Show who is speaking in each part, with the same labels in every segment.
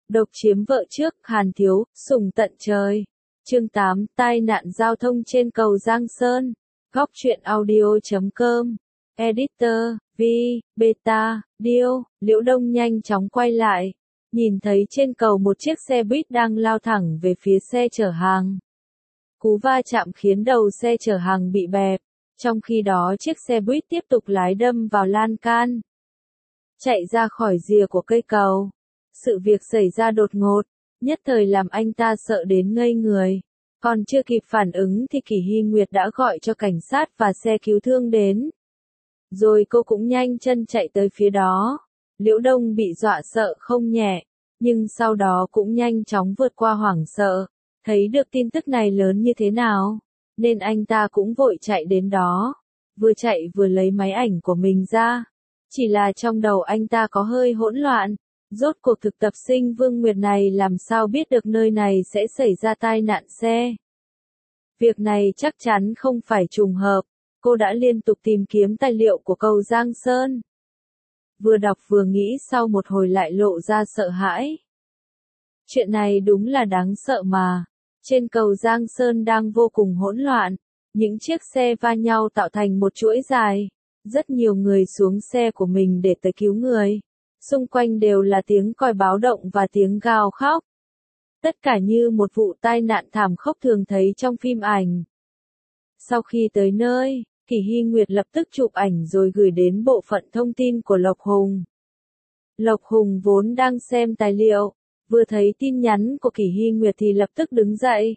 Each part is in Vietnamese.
Speaker 1: Độc chiếm vợ trước, Hàn Thiếu, sủng tận trời. Chương 8, tai nạn giao thông trên cầu Giang Sơn. Góc truyện audio.com. Editor, V, Beta, Dio. Liễu Đông nhanh chóng quay lại. Nhìn thấy trên cầu một chiếc xe buýt đang lao thẳng về phía xe chở hàng. Cú va chạm khiến đầu xe chở hàng bị bẹp. Trong khi đó chiếc xe buýt tiếp tục lái đâm vào lan can, chạy ra khỏi rìa của cây cầu. Sự việc xảy ra đột ngột, nhất thời làm anh ta sợ đến ngây người. Còn chưa kịp phản ứng thì Kỷ Hy Nguyệt đã gọi cho cảnh sát và xe cứu thương đến. Rồi cô cũng nhanh chân chạy tới phía đó. Liễu Đông bị dọa sợ không nhẹ, nhưng sau đó cũng nhanh chóng vượt qua hoảng sợ. Thấy được tin tức này lớn như thế nào, nên anh ta cũng vội chạy đến đó. Vừa chạy vừa lấy máy ảnh của mình ra. Chỉ là trong đầu anh ta có hơi hỗn loạn. Rốt cuộc thực tập sinh Vương Nguyệt này làm sao biết được nơi này sẽ xảy ra tai nạn xe. Việc này chắc chắn không phải trùng hợp. Cô đã liên tục tìm kiếm tài liệu của cầu Giang Sơn. Vừa đọc vừa nghĩ, sau một hồi lại lộ ra sợ hãi. Chuyện này đúng là đáng sợ mà. Trên cầu Giang Sơn đang vô cùng hỗn loạn. Những chiếc xe va nhau tạo thành một chuỗi dài. Rất nhiều người xuống xe của mình để tới cứu người. Xung quanh đều là tiếng còi báo động và tiếng gào khóc. Tất cả như một vụ tai nạn thảm khốc thường thấy trong phim ảnh. Sau khi tới nơi, Kỷ Hy Nguyệt lập tức chụp ảnh rồi gửi đến bộ phận thông tin của Lộc Hùng. Lộc Hùng vốn đang xem tài liệu, vừa thấy tin nhắn của Kỷ Hy Nguyệt thì lập tức đứng dậy.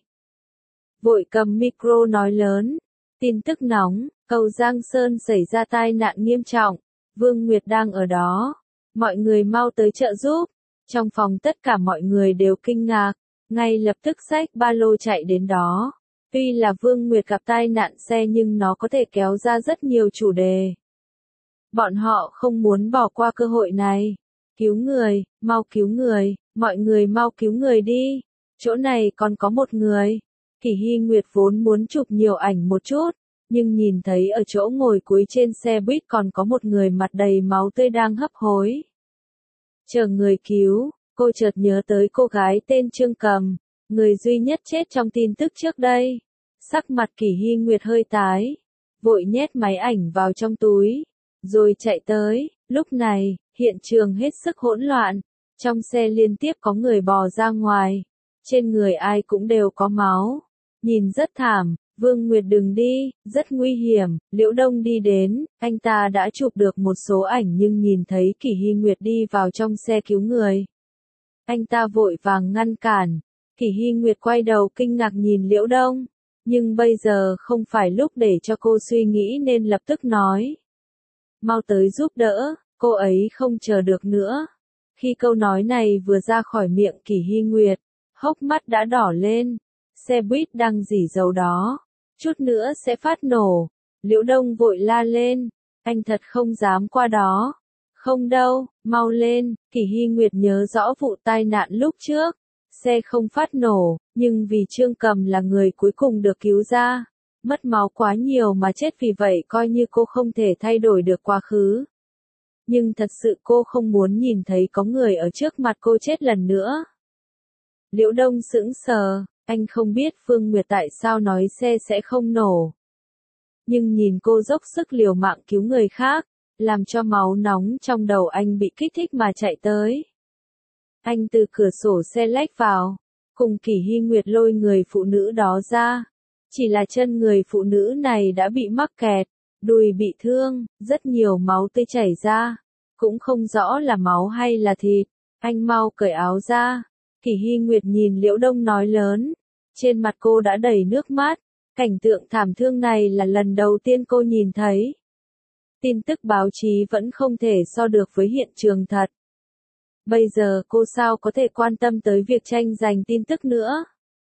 Speaker 1: Vội cầm micro nói lớn, tin tức nóng, cầu Giang Sơn xảy ra tai nạn nghiêm trọng, Vương Nguyệt đang ở đó. Mọi người mau tới trợ giúp. Trong phòng tất cả mọi người đều kinh ngạc, ngay lập tức xách ba lô chạy đến đó. Tuy là Vương Nguyệt gặp tai nạn xe nhưng nó có thể kéo ra rất nhiều chủ đề. Bọn họ không muốn bỏ qua cơ hội này. Cứu người, mau cứu người, mọi người mau cứu người đi. Chỗ này còn có một người. Kỷ Hy Nguyệt vốn muốn chụp nhiều ảnh một chút, nhưng nhìn thấy ở chỗ ngồi cuối trên xe buýt còn có một người mặt đầy máu tươi đang hấp hối. Chờ người cứu, cô chợt nhớ tới cô gái tên Trương Cầm, người duy nhất chết trong tin tức trước đây. Sắc mặt Kỷ Hy Nguyệt hơi tái, vội nhét máy ảnh vào trong túi, rồi chạy tới. Lúc này, hiện trường hết sức hỗn loạn, trong xe liên tiếp có người bò ra ngoài, trên người ai cũng đều có máu, nhìn rất thảm. Vương Nguyệt đừng đi, rất nguy hiểm. Liễu Đông đi đến, anh ta đã chụp được một số ảnh nhưng nhìn thấy Kỷ Hy Nguyệt đi vào trong xe cứu người. Anh ta vội vàng ngăn cản. Kỷ Hy Nguyệt quay đầu kinh ngạc nhìn Liễu Đông, nhưng bây giờ không phải lúc để cho cô suy nghĩ nên lập tức nói. Mau tới giúp đỡ, cô ấy không chờ được nữa. Khi câu nói này vừa ra khỏi miệng Kỷ Hy Nguyệt, hốc mắt đã đỏ lên. Xe buýt đang rỉ dầu đó, chút nữa sẽ phát nổ. Liễu Đông vội la lên, anh thật không dám qua đó. Không đâu, mau lên. Kỷ Hy Nguyệt nhớ rõ vụ tai nạn lúc trước, xe không phát nổ, nhưng vì Trương Cầm là người cuối cùng được cứu ra, mất máu quá nhiều mà chết, vì vậy coi như cô không thể thay đổi được quá khứ. Nhưng thật sự cô không muốn nhìn thấy có người ở trước mặt cô chết lần nữa. Liễu Đông sững sờ. Anh không biết Phương Nguyệt tại sao nói xe sẽ không nổ. Nhưng nhìn cô dốc sức liều mạng cứu người khác, làm cho máu nóng trong đầu anh bị kích thích mà chạy tới. Anh từ cửa sổ xe lách vào, cùng Kỷ Hy Nguyệt lôi người phụ nữ đó ra. Chỉ là chân người phụ nữ này đã bị mắc kẹt, đùi bị thương, rất nhiều máu tươi chảy ra. Cũng không rõ là máu hay là thịt. Anh mau cởi áo ra. Kỷ Hy Nguyệt nhìn Liễu Đông nói lớn. Trên mặt cô đã đầy nước mắt. Cảnh tượng thảm thương này là lần đầu tiên cô nhìn thấy. Tin tức báo chí vẫn không thể so được với hiện trường thật. Bây giờ cô sao có thể quan tâm tới việc tranh giành tin tức nữa.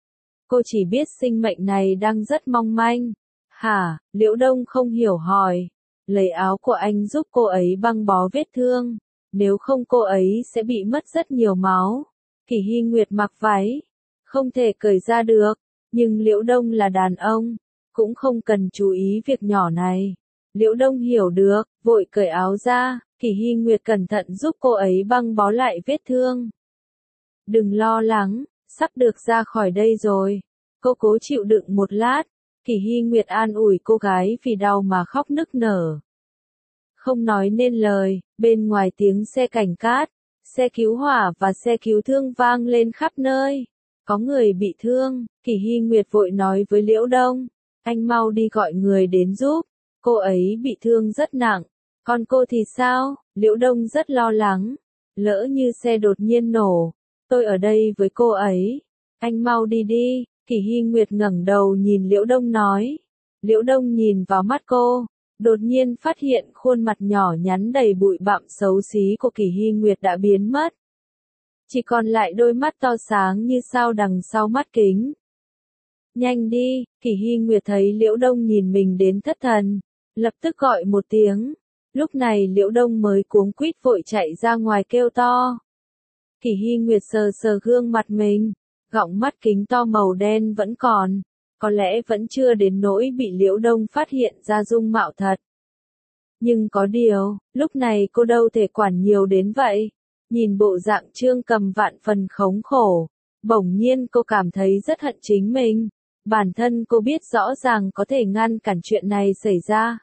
Speaker 1: Cô chỉ biết sinh mệnh này đang rất mong manh. Hả? Liễu Đông không hiểu hỏi. Lấy áo của anh giúp cô ấy băng bó vết thương. Nếu không cô ấy sẽ bị mất rất nhiều máu. Kỷ Hy Nguyệt mặc váy, không thể cởi ra được, nhưng Liễu Đông là đàn ông, cũng không cần chú ý việc nhỏ này. Liễu Đông hiểu được, vội cởi áo ra. Kỷ Hy Nguyệt cẩn thận giúp cô ấy băng bó lại vết thương. đừng lo lắng, sắp được ra khỏi đây rồi. Cô cố chịu đựng một lát, Kỷ Hy Nguyệt an ủi cô gái vì đau mà khóc nức nở. Không nói nên lời, bên ngoài tiếng xe cảnh sát, xe cứu hỏa và xe cứu thương vang lên khắp nơi. Có người bị thương, Kỷ Hy Nguyệt vội nói với Liễu Đông, anh mau đi gọi người đến giúp, cô ấy bị thương rất nặng. Còn cô thì sao? Liễu Đông rất lo lắng. Lỡ như xe đột nhiên nổ, tôi ở đây với cô ấy. Anh mau đi đi, Kỷ Hy Nguyệt ngẩng đầu nhìn Liễu Đông nói. Liễu Đông nhìn vào mắt cô, đột nhiên phát hiện khuôn mặt nhỏ nhắn đầy bụi bặm xấu xí của Kỷ Hy Nguyệt đã biến mất. Chỉ còn lại đôi mắt to sáng như sao đằng sau mắt kính. Nhanh đi, Kỷ Hy Nguyệt thấy Liễu Đông nhìn mình đến thất thần, lập tức gọi một tiếng. Lúc này Liễu Đông mới cuống quýt vội chạy ra ngoài kêu to. Kỷ Hy Nguyệt sờ sờ gương mặt mình, gọng mắt kính to màu đen vẫn còn, có lẽ vẫn chưa đến nỗi bị Liễu Đông phát hiện ra dung mạo thật. Nhưng có điều, lúc này cô đâu thể quản nhiều đến vậy. Nhìn bộ dạng Trương Cầm vạn phần khốn khổ, bỗng nhiên cô cảm thấy rất hận chính mình. Bản thân cô biết rõ ràng có thể ngăn cản chuyện này xảy ra.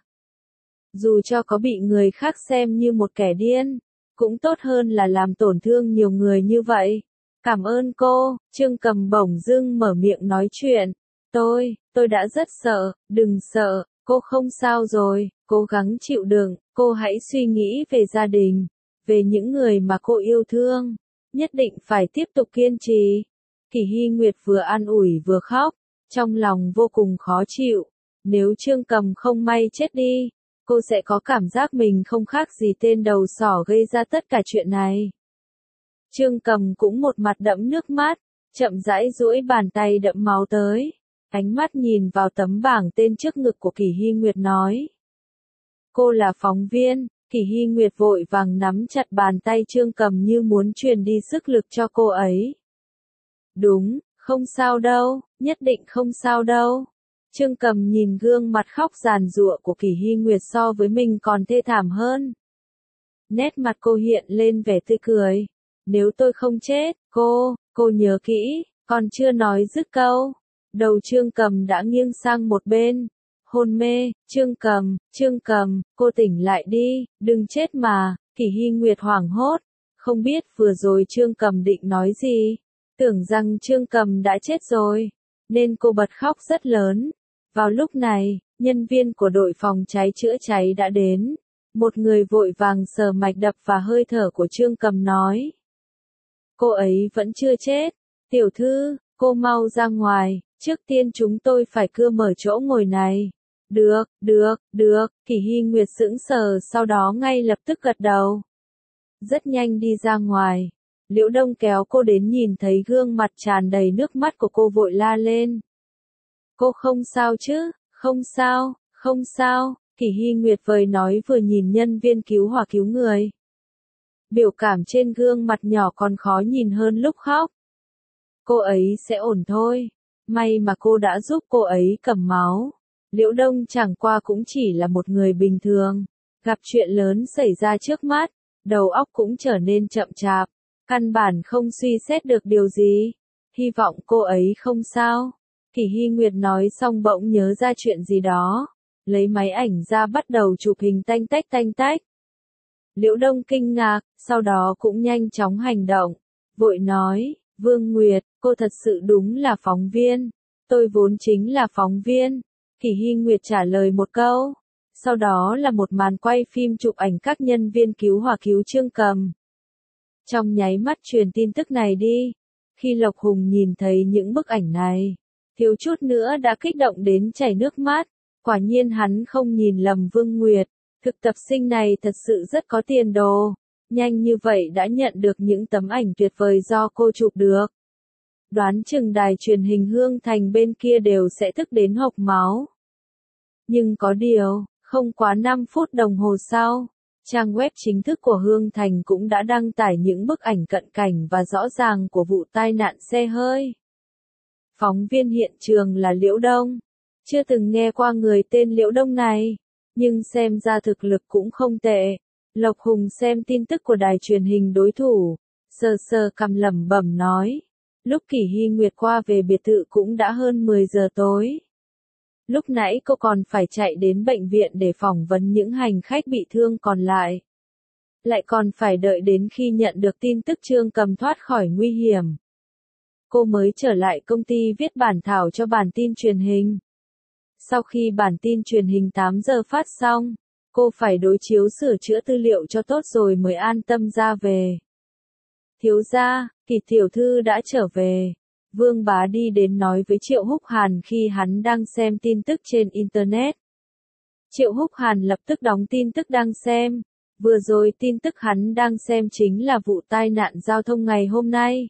Speaker 1: Dù cho có bị người khác xem như một kẻ điên, cũng tốt hơn là làm tổn thương nhiều người như vậy. Cảm ơn cô, Trương Cầm bỗng dưng mở miệng nói chuyện. Tôi đã rất sợ, đừng sợ, cô không sao rồi, cố gắng chịu đựng, cô hãy suy nghĩ về gia đình, về những người mà cô yêu thương, nhất định phải tiếp tục kiên trì. Kỷ Hy Nguyệt vừa an ủi vừa khóc, trong lòng vô cùng khó chịu. Nếu Trương Cầm không may chết đi, cô sẽ có cảm giác mình không khác gì tên đầu sỏ gây ra tất cả chuyện này. Trương Cầm cũng một mặt đẫm nước mắt, chậm rãi duỗi bàn tay đẫm máu tới, ánh mắt nhìn vào tấm bảng tên trước ngực của Kỷ Hy Nguyệt nói. Cô là phóng viên. Kỷ Hy Nguyệt vội vàng nắm chặt bàn tay Trương Cầm như muốn truyền đi sức lực cho cô ấy. Đúng, không sao đâu, nhất định không sao đâu. Trương Cầm nhìn gương mặt khóc giàn giụa của Kỷ Hy Nguyệt so với mình còn thê thảm hơn. Nét mặt cô hiện lên vẻ tươi cười. Nếu tôi không chết, cô nhớ kỹ, còn chưa nói dứt câu. Đầu Trương Cầm đã nghiêng sang một bên. Hôn mê, Trương Cầm, cô tỉnh lại đi, đừng chết mà. Kỷ Hy Nguyệt hoảng hốt, không biết vừa rồi Trương Cầm định nói gì, tưởng rằng Trương Cầm đã chết rồi, nên cô bật khóc rất lớn. Vào lúc này, nhân viên của đội phòng cháy chữa cháy đã đến, một người vội vàng sờ mạch đập và hơi thở của Trương Cầm nói. Cô ấy vẫn chưa chết, tiểu thư, cô mau ra ngoài, trước tiên chúng tôi phải cưa mở chỗ ngồi này. Được, Kỷ Hy Nguyệt sững sờ sau đó ngay lập tức gật đầu. Rất nhanh đi ra ngoài, Liễu Đông kéo cô đến nhìn thấy gương mặt tràn đầy nước mắt của cô vội la lên. Cô không sao chứ, không sao, Kỷ Hy Nguyệt vừa nói vừa nhìn nhân viên cứu hỏa cứu người. Biểu cảm trên gương mặt nhỏ còn khó nhìn hơn lúc khóc. Cô ấy sẽ ổn thôi, may mà cô đã giúp cô ấy cầm máu. Liễu Đông chẳng qua cũng chỉ là một người bình thường, gặp chuyện lớn xảy ra trước mắt, đầu óc cũng trở nên chậm chạp, căn bản không suy xét được điều gì. Hy vọng cô ấy không sao. Kỷ Hy Nguyệt nói xong bỗng nhớ ra chuyện gì đó, lấy máy ảnh ra bắt đầu chụp hình tanh tách. Liễu Đông kinh ngạc, sau đó cũng nhanh chóng hành động, vội nói, Vương Nguyệt, cô thật sự đúng là phóng viên. Tôi vốn chính là phóng viên. Kỷ Hy Nguyệt trả lời một câu, sau đó là một màn quay phim chụp ảnh các nhân viên cứu hỏa cứu Trương Cầm. Trong nháy mắt truyền tin tức này đi, khi Lộc Hùng nhìn thấy những bức ảnh này, thiếu chút nữa đã kích động đến chảy nước mắt, quả nhiên hắn không nhìn lầm Vương Nguyệt, thực tập sinh này thật sự rất có tiền đồ, nhanh như vậy đã nhận được những tấm ảnh tuyệt vời do cô chụp được. Đoán chừng đài truyền hình Hương Thành bên kia đều sẽ tức đến hộc máu. Nhưng có điều, không quá 5 phút đồng hồ sau, trang web chính thức của Hương Thành cũng đã đăng tải những bức ảnh cận cảnh và rõ ràng của vụ tai nạn xe hơi. Phóng viên hiện trường là Liễu Đông. Chưa từng nghe qua người tên Liễu Đông này, nhưng xem ra thực lực cũng không tệ. Lộc Hùng xem tin tức của đài truyền hình đối thủ, sờ sờ cằm lẩm bẩm nói. Lúc Kỷ Hy Nguyệt qua về biệt thự cũng đã hơn 10 giờ tối. Lúc nãy cô còn phải chạy đến bệnh viện để phỏng vấn những hành khách bị thương còn lại. Lại còn phải đợi đến khi nhận được tin tức Trương Cầm thoát khỏi nguy hiểm. Cô mới trở lại công ty viết bản thảo cho bản tin truyền hình. Sau khi bản tin truyền hình 8 giờ phát xong, cô phải đối chiếu sửa chữa tư liệu cho tốt rồi mới an tâm ra về. Thiếu gia, Kỷ tiểu thư đã trở về. Vương Bá đi đến nói với Triệu Húc Hàn khi hắn đang xem tin tức trên Internet. Triệu Húc Hàn lập tức đóng tin tức đang xem. Vừa rồi tin tức hắn đang xem chính là vụ tai nạn giao thông ngày hôm nay.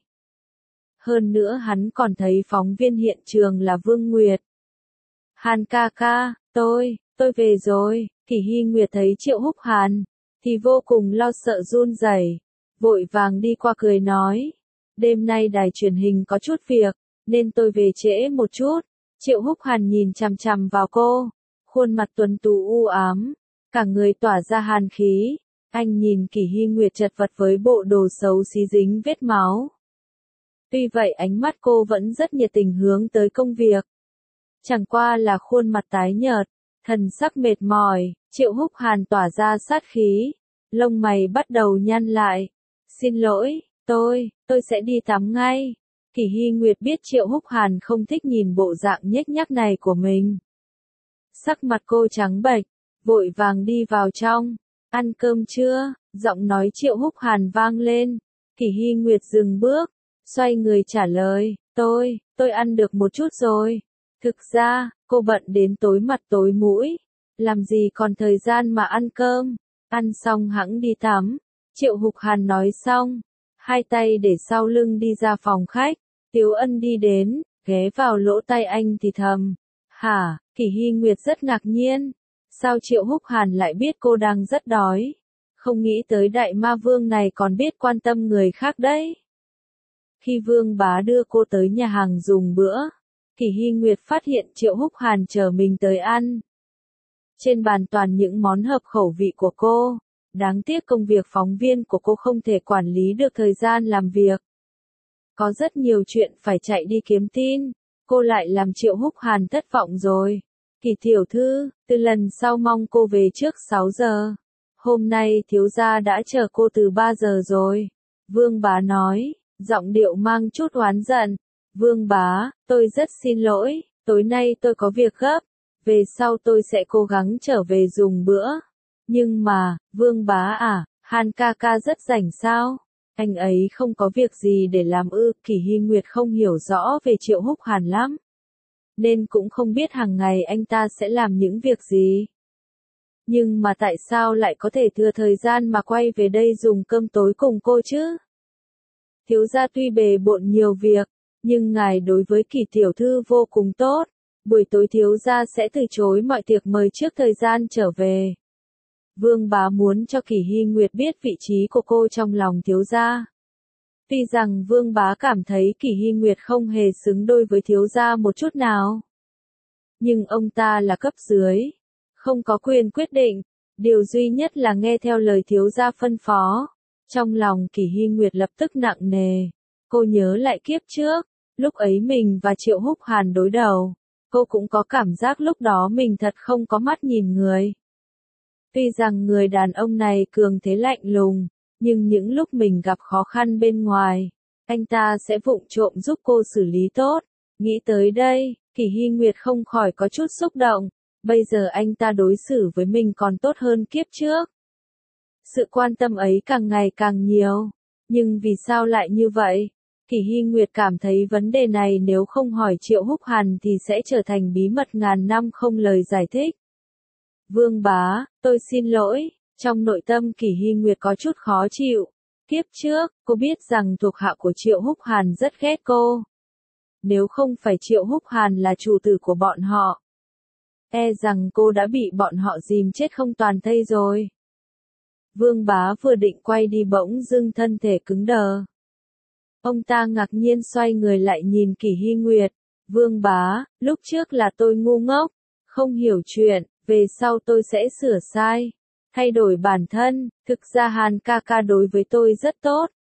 Speaker 1: Hơn nữa hắn còn thấy phóng viên hiện trường là Vương Nguyệt. Hàn ca ca, tôi về rồi. Kỷ Hy Nguyệt thấy Triệu Húc Hàn, thì vô cùng lo sợ run rẩy, vội vàng đi qua cười nói. Đêm nay đài truyền hình có chút việc, nên tôi về trễ một chút. Triệu Húc Hàn nhìn chằm chằm vào cô, khuôn mặt tuấn tú u ám, cả người tỏa ra hàn khí. Anh nhìn Kỷ Hy Nguyệt chật vật với bộ đồ xấu xí dính vết máu. Tuy vậy ánh mắt cô vẫn rất nhiệt tình hướng tới công việc. Chẳng qua là khuôn mặt tái nhợt, thần sắc mệt mỏi, Triệu Húc Hàn tỏa ra sát khí, lông mày bắt đầu nhăn lại. Xin lỗi, tôi sẽ đi tắm ngay. Kỷ Hy Nguyệt biết Triệu Húc Hàn không thích nhìn bộ dạng nhếch nhác này của mình. Sắc mặt cô trắng bệch, vội vàng đi vào trong. Ăn cơm chưa? Giọng nói Triệu Húc Hàn vang lên. Kỷ Hy Nguyệt dừng bước, xoay người trả lời, tôi ăn được một chút rồi. Thực ra, cô bận đến tối mặt tối mũi, làm gì còn thời gian mà ăn cơm, ăn xong hẵng đi tắm. Triệu Húc Hàn nói xong, hai tay để sau lưng đi ra phòng khách. Tiếu Ân đi đến, ghé vào lỗ tai anh thì thầm. Hả? Kỷ Hy Nguyệt rất ngạc nhiên. Sao Triệu Húc Hàn lại biết cô đang rất đói? Không nghĩ tới đại ma vương này còn biết quan tâm người khác đấy. Khi Vương Bá đưa cô tới nhà hàng dùng bữa, Kỷ Hy Nguyệt phát hiện Triệu Húc Hàn chờ mình tới ăn. Trên bàn toàn những món hợp khẩu vị của cô. Đáng tiếc công việc phóng viên của cô không thể quản lý được thời gian làm việc. Có rất nhiều chuyện phải chạy đi kiếm tin, cô lại làm Triệu Húc Hàn thất vọng rồi. Kỷ tiểu thư, từ lần sau mong cô về trước 6 giờ. Hôm nay thiếu gia đã chờ cô từ 3 giờ rồi. Vương Bá nói, giọng điệu mang chút oán giận. Vương Bá, tôi rất xin lỗi, tối nay tôi có việc gấp. Về sau tôi sẽ cố gắng trở về dùng bữa. Nhưng mà, Vương Bá à, Hàn ca ca rất rảnh sao? Anh ấy không có việc gì để làm ư? Kỷ Hy Nguyệt không hiểu rõ về Triệu Húc Hàn lắm, nên cũng không biết hàng ngày anh ta sẽ làm những việc gì. Nhưng mà tại sao lại có thể thừa thời gian mà quay về đây dùng cơm tối cùng cô chứ? Thiếu gia tuy bề bộn nhiều việc, nhưng ngài đối với Kỷ tiểu thư vô cùng tốt. Buổi tối thiếu gia sẽ từ chối mọi tiệc mời trước thời gian trở về. Vương Bá muốn cho Kỷ Hy Nguyệt biết vị trí của cô trong lòng thiếu gia. Tuy rằng Vương Bá cảm thấy Kỷ Hy Nguyệt không hề xứng đôi với thiếu gia một chút nào. Nhưng ông ta là cấp dưới, không có quyền quyết định, điều duy nhất là nghe theo lời thiếu gia phân phó. Trong lòng Kỷ Hy Nguyệt lập tức nặng nề. Cô nhớ lại kiếp trước, lúc ấy mình và Triệu Húc Hàn đối đầu. Cô cũng có cảm giác lúc đó mình thật không có mắt nhìn người. Tuy rằng người đàn ông này cường thế lạnh lùng, nhưng những lúc mình gặp khó khăn bên ngoài, anh ta sẽ vụng trộm giúp cô xử lý tốt. Nghĩ tới đây, Kỷ Hy Nguyệt không khỏi có chút xúc động. Bây giờ anh ta đối xử với mình còn tốt hơn kiếp trước. Sự quan tâm ấy càng ngày càng nhiều. Nhưng vì sao lại như vậy? Kỷ Hy Nguyệt cảm thấy vấn đề này nếu không hỏi Triệu Húc Hàn thì sẽ trở thành bí mật ngàn năm không lời giải thích. Vương Bá, tôi xin lỗi. Trong nội tâm Kỷ Hy Nguyệt có chút khó chịu. Kiếp trước, cô biết rằng thuộc hạ của Triệu Húc Hàn rất ghét cô. Nếu không phải Triệu Húc Hàn là chủ tử của bọn họ, e rằng cô đã bị bọn họ dìm chết không toàn thây rồi. Vương Bá vừa định quay đi bỗng dưng thân thể cứng đờ. Ông ta ngạc nhiên xoay người lại nhìn Kỷ Hy Nguyệt. Vương Bá, lúc trước là tôi ngu ngốc, không hiểu chuyện, về sau tôi sẽ sửa sai, thay đổi bản thân. Thực ra Hàn ca ca đối với tôi rất tốt,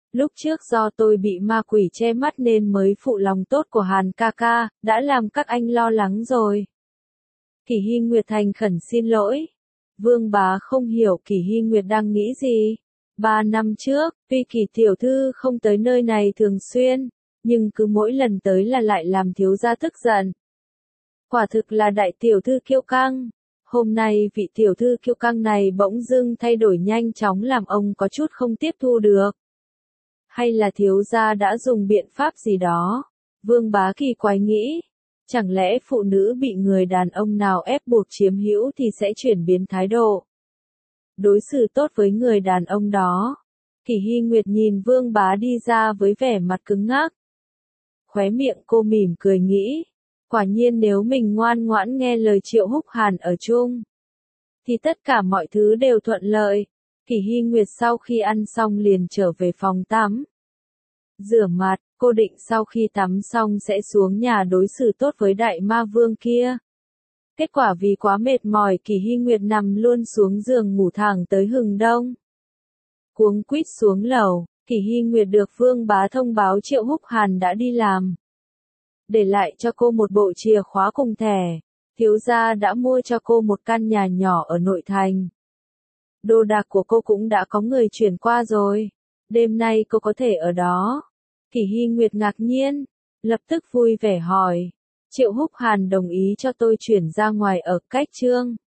Speaker 1: Lúc trước do tôi bị ma quỷ che mắt nên mới phụ lòng tốt của Hàn ca ca, đã làm các anh lo lắng rồi. Kỷ Hy Nguyệt thành khẩn xin lỗi. Vương Bá không hiểu Kỷ Hy Nguyệt đang nghĩ gì. 3 năm trước, tuy Kỷ tiểu thư không tới nơi này thường xuyên, nhưng cứ mỗi lần tới là lại làm thiếu gia tức giận. Quả thực là đại tiểu thư kiêu căng. Hôm nay vị tiểu thư kiêu căng này bỗng dưng thay đổi nhanh chóng làm ông có chút không tiếp thu được. Hay là thiếu gia đã dùng biện pháp gì đó? Vương Bá kỳ quái nghĩ. Chẳng lẽ phụ nữ bị người đàn ông nào ép buộc chiếm hữu thì sẽ chuyển biến thái độ? Đối xử tốt với người đàn ông đó. Kỷ Hy Nguyệt nhìn Vương Bá đi ra với vẻ mặt cứng ngắc. Khóe miệng cô mỉm cười nghĩ. Quả nhiên nếu mình ngoan ngoãn nghe lời Triệu Húc Hàn ở chung, thì tất cả mọi thứ đều thuận lợi. Kỷ Hy Nguyệt sau khi ăn xong liền trở về phòng tắm. Rửa mặt, cô định sau khi tắm xong sẽ xuống nhà đối xử tốt với đại ma vương kia. Kết quả vì quá mệt mỏi Kỷ Hy Nguyệt nằm luôn xuống giường ngủ thẳng tới hừng đông. Cuống quýt xuống lầu, Kỷ Hy Nguyệt được Vương Bá thông báo Triệu Húc Hàn đã đi làm. Để lại cho cô một bộ chìa khóa cùng thẻ. Thiếu gia đã mua cho cô một căn nhà nhỏ ở nội thành. Đồ đạc của cô cũng đã có người chuyển qua rồi. Đêm nay cô có thể ở đó. Kỷ Hy Nguyệt ngạc nhiên, lập tức vui vẻ hỏi. Triệu Húc Hàn đồng ý cho tôi chuyển ra ngoài ở cách Trương.